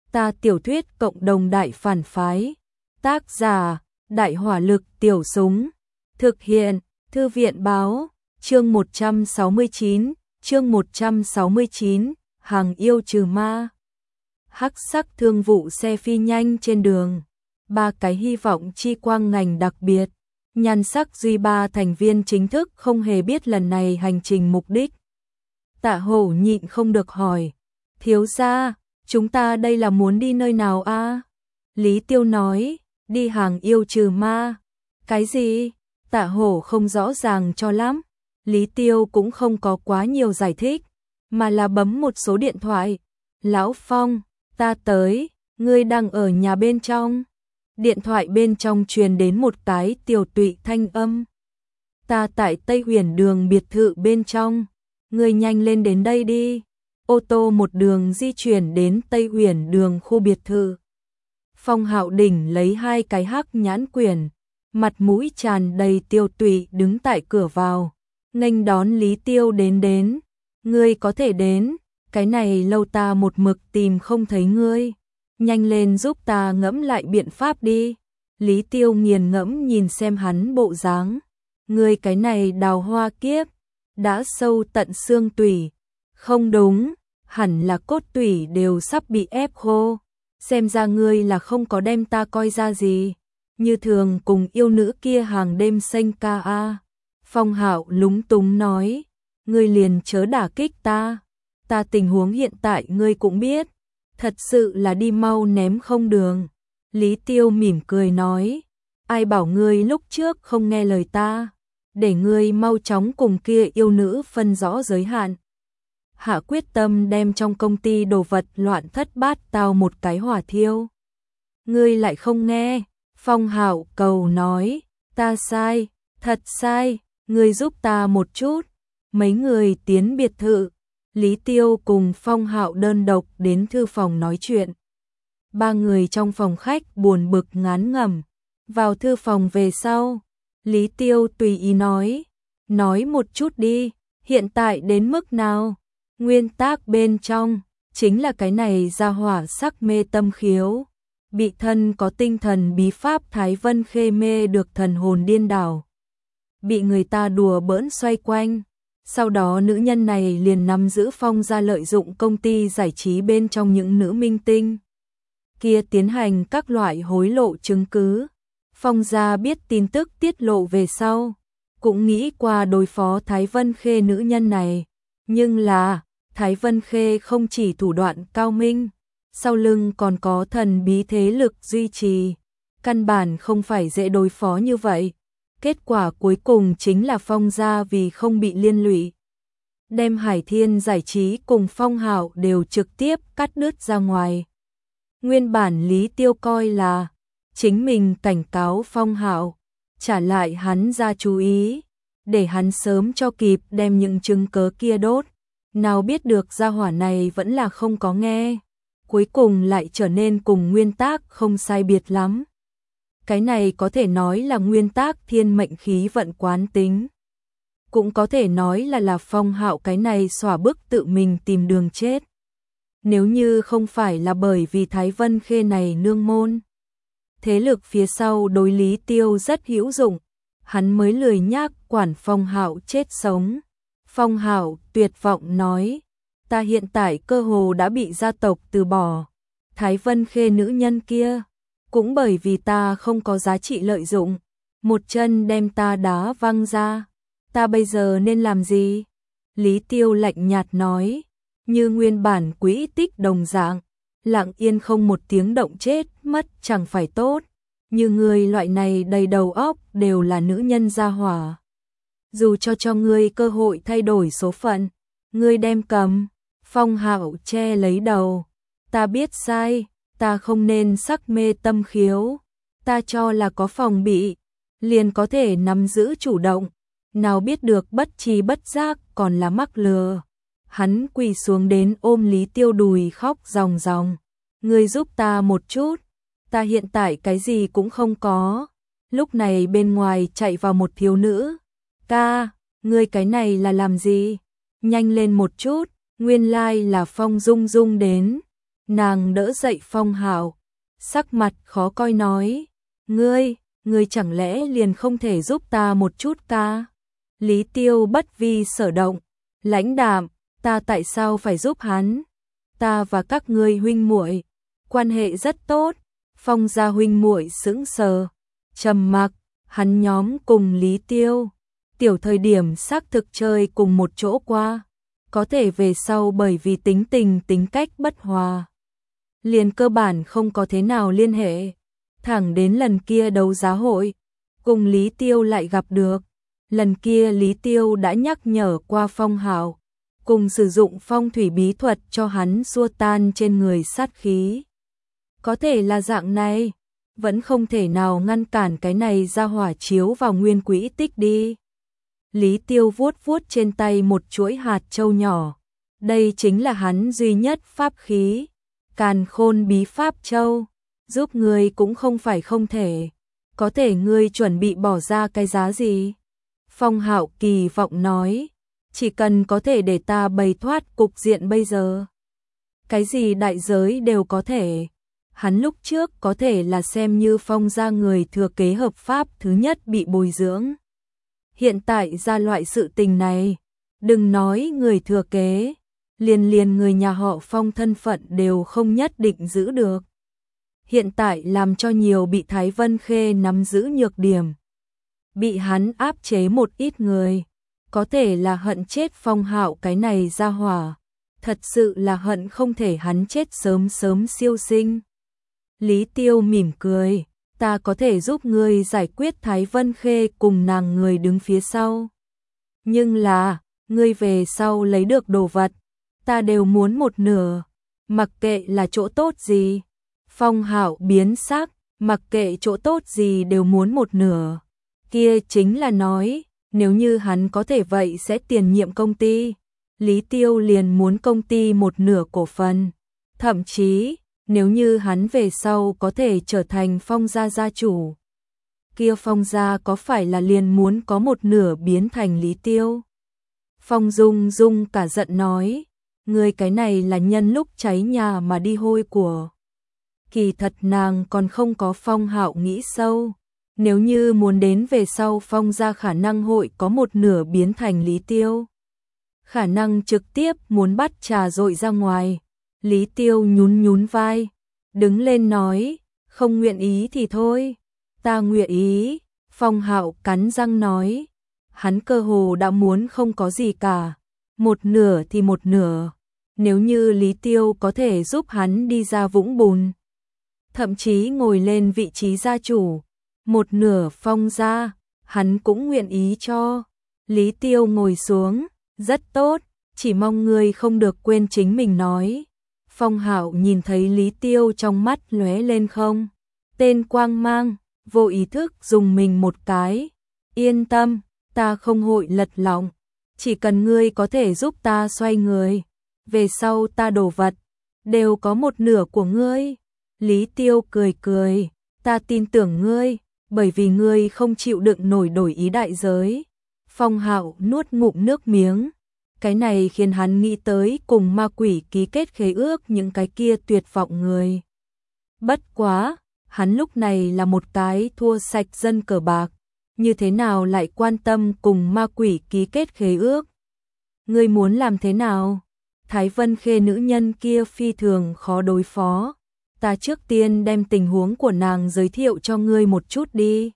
Ta tiểu thuyết cộng đồng đại phản phái. Tác giả, Đại hỏa lực tiểu súng. Thực hiện, Thư viện báo, chương 169, hàng yêu trừ ma. Hắc sắc thương vụ xe phi nhanh trên đường. 3 cái hy vọng chi quang ngành đặc biệt. Nhan sắc duy 3 thành viên chính thức không hề biết lần này hành trình mục đích. Tạ Hổ nhịn không được hỏi. Thiếu gia, chúng ta đây là muốn đi nơi nào a? Lý Tiêu nói, đi hàng yêu trừ ma. Cái gì? Tạ Hổ không rõ ràng cho lắm. Lý Tiêu cũng không có quá nhiều giải thích, mà là bấm một số điện thoại. Lão Phong, ta tới, ngươi đang ở nhà bên trong. Điện thoại bên trong truyền đến một cái tiều tụy thanh âm. Ta tại Tây Huyền đường biệt thự bên trong, ngươi nhanh lên đến đây đi. Ô tô một đường di chuyển đến Tây Huyền đường khu biệt thự. Phong Hạo Đỉnh lấy 2 cái hắc nhãn quyển, mặt mũi tràn đầy tiêu tụy đứng tại cửa vào, nghênh đón Lý Tiêu đến. Ngươi có thể đến, cái này lâu ta một mực tìm không thấy ngươi. Nhanh lên giúp ta ngẫm lại biện pháp đi. Lý Tiêu nghiền ngẫm nhìn xem hắn bộ dáng. Ngươi cái này đào hoa kiếp, đã sâu tận xương tủy. Không đúng, hẳn là cốt tủy đều sắp bị ép khô. Xem ra ngươi là không có đem ta coi ra gì. Như thường cùng yêu nữ kia hàng đêm xanh ca a. Phong Hạo lúng túng nói. Ngươi liền chớ đả kích ta. Ta tình huống hiện tại ngươi cũng biết. Thật sự là đi mau ném không đường. Lý Tiêu mỉm cười nói. Ai bảo ngươi lúc trước không nghe lời ta. Để ngươi mau chóng cùng kia yêu nữ phân rõ giới hạn. Hạ quyết tâm đem trong công ty đồ vật loạn thất bát tao một cái hỏa thiêu. Ngươi lại không nghe. Phong Hạo cầu nói. Ta sai, thật sai, ngươi giúp ta một chút. Mấy người tiến biệt thự. Lý Tiêu cùng Phong Hạo đơn độc đến thư phòng nói chuyện. 3 người trong phòng khách buồn bực ngán ngẩm. Vào thư phòng về sau, Lý Tiêu tùy ý nói một chút đi, hiện tại đến mức nào? Nguyên tác bên trong, chính là cái này ra hỏa sắc mê tâm khiếu. Bị thân có tinh thần bí pháp Thái Vân Khê mê được thần hồn điên đảo. Bị người ta đùa bỡn xoay quanh. Sau đó nữ nhân này liền nắm giữ Phong gia lợi dụng công ty giải trí bên trong những nữ minh tinh kia tiến hành các loại hối lộ chứng cứ. Phong gia biết tin tức tiết lộ về sau, cũng nghĩ qua đối phó Thái Vân Khê nữ nhân này. Nhưng là, Thái Vân Khê không chỉ thủ đoạn cao minh, sau lưng còn có thần bí thế lực duy trì. Căn bản không phải dễ đối phó như vậy. Kết quả cuối cùng chính là Phong gia vì không bị liên lụy, đem Hải Thiên giải trí cùng Phong Hạo đều trực tiếp cắt đứt ra ngoài. Nguyên bản Lý Tiêu coi là chính mình cảnh cáo Phong Hạo, trả lại hắn ra chú ý, để hắn sớm cho kịp đem những chứng cớ kia đốt. Nào biết được gia hỏa này vẫn là không có nghe, cuối cùng lại trở nên cùng nguyên tác không sai biệt lắm. Cái này có thể nói là nguyên tác thiên mệnh khí vận quán tính. Cũng có thể nói là Phong Hạo cái này xỏa bức tự mình tìm đường chết. Nếu như không phải là bởi vì Thái Vân Khê này nương môn, thế lực phía sau đối Lý Tiêu rất hữu dụng, hắn mới lười nhác quản Phong Hạo chết sống. Phong Hạo tuyệt vọng nói, ta hiện tại cơ hồ đã bị gia tộc từ bỏ. Thái Vân Khê nữ nhân kia, cũng bởi vì ta không có giá trị lợi dụng, một chân đem ta đá văng ra. Ta bây giờ nên làm gì? Lý Tiêu lạnh nhạt nói, như nguyên bản quỹ tích đồng dạng, lặng yên không một tiếng động chết mất chẳng phải tốt. Như người loại này đầy đầu óc đều là nữ nhân gia hỏa. Dù cho ngươi cơ hội thay đổi số phận, ngươi đem cầm. Phong Hạo che lấy đầu. Ta biết sai, ta không nên sắc mê tâm khiếu. Ta cho là có phòng bị, liền có thể nắm giữ chủ động. Nào biết được bất tri bất giác còn là mắc lừa. Hắn quỳ xuống đến ôm Lý Tiêu đùi khóc ròng ròng. Ngươi giúp ta một chút, ta hiện tại cái gì cũng không có. Lúc này bên ngoài chạy vào một thiếu nữ. Ca, ngươi cái này là làm gì? Nhanh lên một chút, nguyên lai là Phong Dung Dung đến. Nàng đỡ dậy Phong Hạo, sắc mặt khó coi nói, ngươi chẳng lẽ liền không thể giúp ta một chút ca? Lý Tiêu bất vi sở động, lãnh đạm, ta tại sao phải giúp hắn? Ta và các ngươi huynh muội quan hệ rất tốt. Phong gia huynh muội sững sờ, trầm mặc, hắn nhóm cùng Lý Tiêu tiểu thời điểm xác thực chơi cùng một chỗ qua, có thể về sau bởi vì tính cách bất hòa, liền cơ bản không có thế nào liên hệ, thẳng đến lần kia đấu giá hội, cùng Lý Tiêu lại gặp được. Lần kia Lý Tiêu đã nhắc nhở qua Phong Hạo, cùng sử dụng phong thủy bí thuật cho hắn xua tan trên người sát khí. Có thể là dạng này, vẫn không thể nào ngăn cản cái này ra hỏa chiếu vào nguyên quỹ tích đi. Lý Tiêu vuốt vuốt trên tay một chuỗi hạt châu nhỏ, đây chính là hắn duy nhất pháp khí, Càn Khôn bí pháp châu, giúp ngươi cũng không phải không thể, có thể ngươi chuẩn bị bỏ ra cái giá gì? Phong Hạo kỳ vọng nói, chỉ cần có thể để ta bày thoát cục diện bây giờ. Cái gì đại giới đều có thể. Hắn lúc trước có thể là xem như Phong gia người thừa kế hợp pháp thứ nhất bị bồi dưỡng. Hiện tại ra loại sự tình này, đừng nói người thừa kế, liền người nhà họ Phong thân phận đều không nhất định giữ được. Hiện tại làm cho nhiều bị Thái Vân Khê nắm giữ nhược điểm, bị hắn áp chế một ít người, có thể là hận chết Phong Hạo cái này ra hỏa, thật sự là hận không thể hắn chết sớm siêu sinh. Lý Tiêu mỉm cười, ta có thể giúp ngươi giải quyết Thái Vân Khê cùng nàng người đứng phía sau. Nhưng là, ngươi về sau lấy được đồ vật, ta đều muốn một nửa, mặc kệ là chỗ tốt gì. Phong Hạo biến sắc, mặc kệ chỗ tốt gì đều muốn một nửa. Kia chính là nói, nếu như hắn có thể vậy sẽ tiền nhiệm công ty. Lý Tiêu liền muốn công ty một nửa cổ phần. Thậm chí, nếu như hắn về sau có thể trở thành Phong gia gia chủ, kia Phong gia có phải là liền muốn có một nửa biến thành Lý Tiêu? Phong Dung Dung cả giận nói, ngươi cái này là nhân lúc cháy nhà mà đi hôi của. Kỳ thật nàng còn không có Phong Hạo nghĩ sâu, nếu như muốn đến về sau Phong gia khả năng hội có một nửa biến thành Lý Tiêu. Khả năng trực tiếp muốn bắt trà dội ra ngoài. Lý Tiêu nhún vai, đứng lên nói, không nguyện ý thì thôi, ta nguyện ý. Phong Hạo cắn răng nói, hắn cơ hồ đã muốn không có gì cả, một nửa thì một nửa, nếu như Lý Tiêu có thể giúp hắn đi ra vũng bùn, thậm chí ngồi lên vị trí gia chủ, một nửa Phong gia, hắn cũng nguyện ý cho. Lý Tiêu ngồi xuống, rất tốt, chỉ mong ngươi không được quên chính mình nói. Phong Hạo nhìn thấy Lý Tiêu trong mắt lóe lên không tên quang mang, vô ý thức dùng mình một cái. Yên tâm, ta không hội lật lọng, chỉ cần ngươi có thể giúp ta xoay người, về sau ta đổ vật đều có một nửa của ngươi. Lý Tiêu cười, ta tin tưởng ngươi, bởi vì ngươi không chịu đựng nổi đổi ý đại giới. Phong Hạo nuốt ngụm nước miếng. Cái này khiến hắn nghĩ tới cùng ma quỷ ký kết khế ước những cái kia tuyệt vọng người. Bất quá, hắn lúc này là một cái thua sạch dân cờ bạc, như thế nào lại quan tâm cùng ma quỷ ký kết khế ước? Ngươi muốn làm thế nào? Thái Vân Khê nữ nhân kia phi thường khó đối phó, ta trước tiên đem tình huống của nàng giới thiệu cho ngươi một chút đi.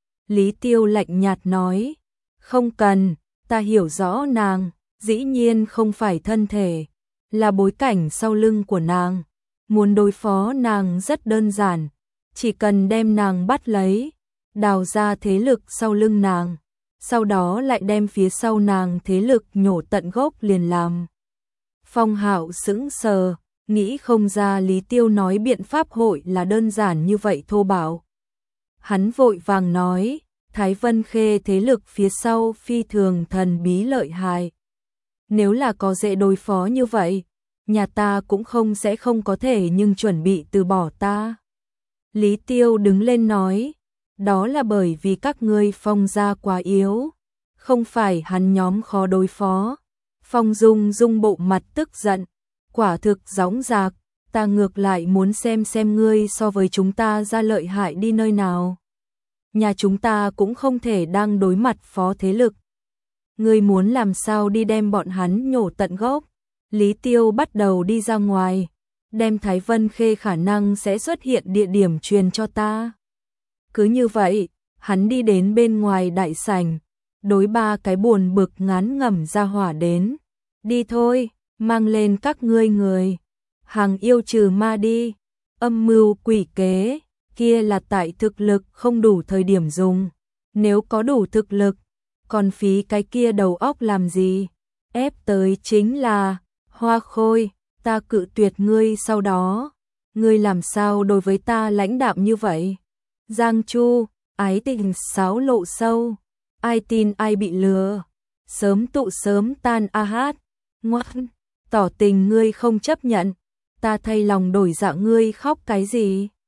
Lý Tiêu lạnh nhạt nói, không cần, ta hiểu rõ nàng. Dĩ nhiên không phải thân thể, là bối cảnh sau lưng của nàng. Muốn đối phó nàng rất đơn giản, chỉ cần đem nàng bắt lấy, đào ra thế lực sau lưng nàng, sau đó lại đem phía sau nàng thế lực nhổ tận gốc liền làm. Phong Hạo sững sờ, nghĩ không ra Lý Tiêu nói biện pháp hội là đơn giản như vậy thô bạo. Hắn vội vàng nói, Thái Vân Khê thế lực phía sau phi thường thần bí lợi hại. Nếu là có dễ đối phó như vậy, nhà ta cũng sẽ không có thể nhưng chuẩn bị từ bỏ ta. Lý Tiêu đứng lên nói, đó là bởi vì các ngươi Phong gia quá yếu, không phải hắn nhóm khó đối phó. Phong Dung Dung bộ mặt tức giận, quả thực gióng giạc, ta ngược lại muốn xem ngươi so với chúng ta ra lợi hại đi nơi nào. Nhà chúng ta cũng không thể đang đối mặt phó thế lực. Ngươi muốn làm sao đi đem bọn hắn nhổ tận gốc. Lý Tiêu bắt đầu đi ra ngoài, đem Thái Vân Khê khả năng sẽ xuất hiện địa điểm truyền cho ta. Cứ như vậy, hắn đi đến bên ngoài đại sảnh, đối ba cái buồn bực ngán ngẩm ra hỏa đến. Đi thôi, mang lên các ngươi người. Hàng yêu trừ ma đi, âm mưu quỷ kế, kia là tại thực lực không đủ thời điểm dùng. Nếu có đủ thực lực, còn phí cái kia đầu óc làm gì? Ép tới chính là Hoa Khôi, ta cự tuyệt ngươi sau đó. Ngươi làm sao đối với ta lãnh đạm như vậy? Giang Chu, ái tình xáo lộ sâu, ai tin ai bị lừa. Sớm tụ sớm tan a hát, ngoan, tỏ tình ngươi không chấp nhận. Ta thay lòng đổi dạ ngươi khóc cái gì?